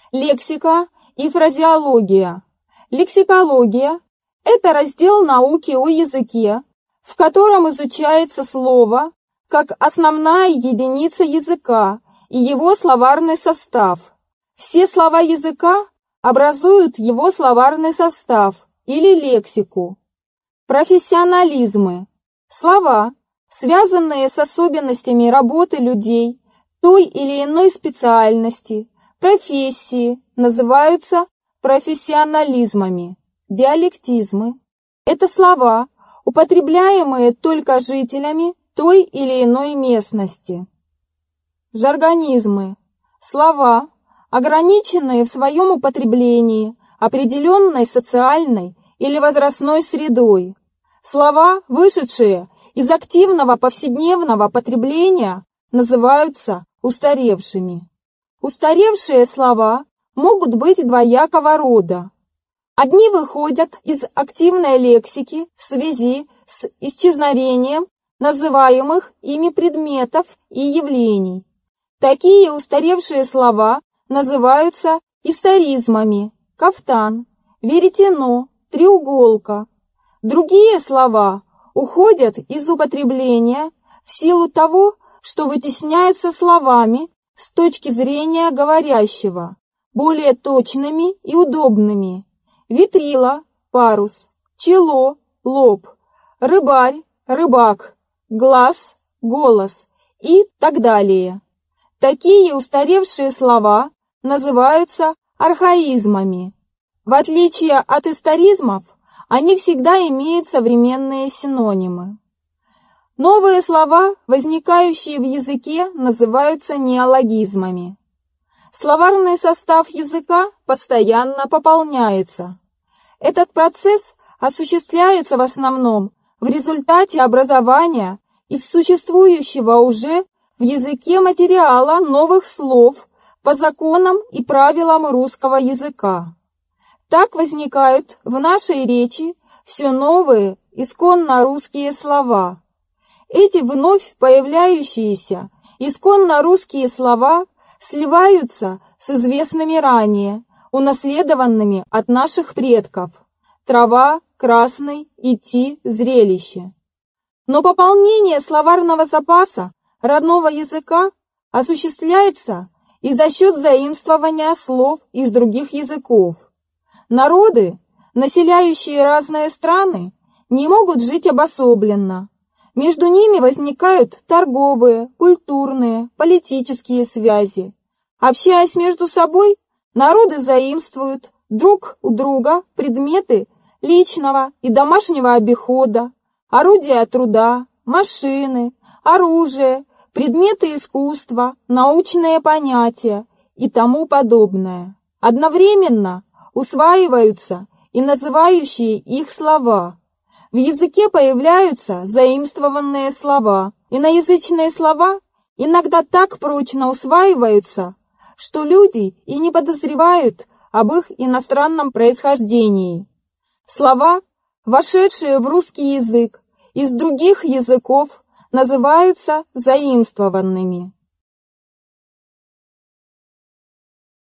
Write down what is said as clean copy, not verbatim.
Лексика и фразеология. Лексикология – это раздел науки о языке, в котором изучается слово как основная единица языка и его словарный состав. Все слова языка образуют его словарный состав или лексику. Профессионализмы – слова, связанные с особенностями работы людей той или иной специальности, профессии, называются профессионализмами. Диалектизмы – это слова, употребляемые только жителями той или иной местности. Жаргонизмы – слова, ограниченные в своем употреблении определенной социальной или возрастной средой. Слова, вышедшие из активного повседневного потребления, называются устаревшими. Устаревшие слова могут быть двоякого рода. Одни выходят из активной лексики в связи с исчезновением называемых ими предметов и явлений. Такие устаревшие слова называются историзмами: кафтан, веретено, треуголка. Другие слова уходят из употребления в силу того, что вытесняются словами с точки зрения говорящего, более точными и удобными. Витрила – парус, чело – лоб, рыбарь – рыбак, глаз – голос и так далее. Такие устаревшие слова называются архаизмами. В отличие от историзмов, они всегда имеют современные синонимы. Новые слова, возникающие в языке, называются неологизмами. Словарный состав языка постоянно пополняется. Этот процесс осуществляется в основном в результате образования из существующего уже в языке материала новых слов по законам и правилам русского языка. Так возникают в нашей речи все новые, исконно русские слова. Эти вновь появляющиеся исконно русские слова сливаются с известными ранее, унаследованными от наших предков: трава, красный, идти, зрелище. Но пополнение словарного запаса родного языка осуществляется и за счет заимствования слов из других языков. Народы, населяющие разные страны, не могут жить обособленно. Между ними возникают торговые, культурные, политические связи. Общаясь между собой, народы заимствуют друг у друга предметы личного и домашнего обихода, орудия труда, машины, оружие, предметы искусства, научные понятия и тому подобное. Одновременно усваиваются и называющие их слова. В языке появляются заимствованные слова, иноязычные слова иногда так прочно усваиваются, что люди и не подозревают об их иностранном происхождении. Слова, вошедшие в русский язык из других языков, называются заимствованными.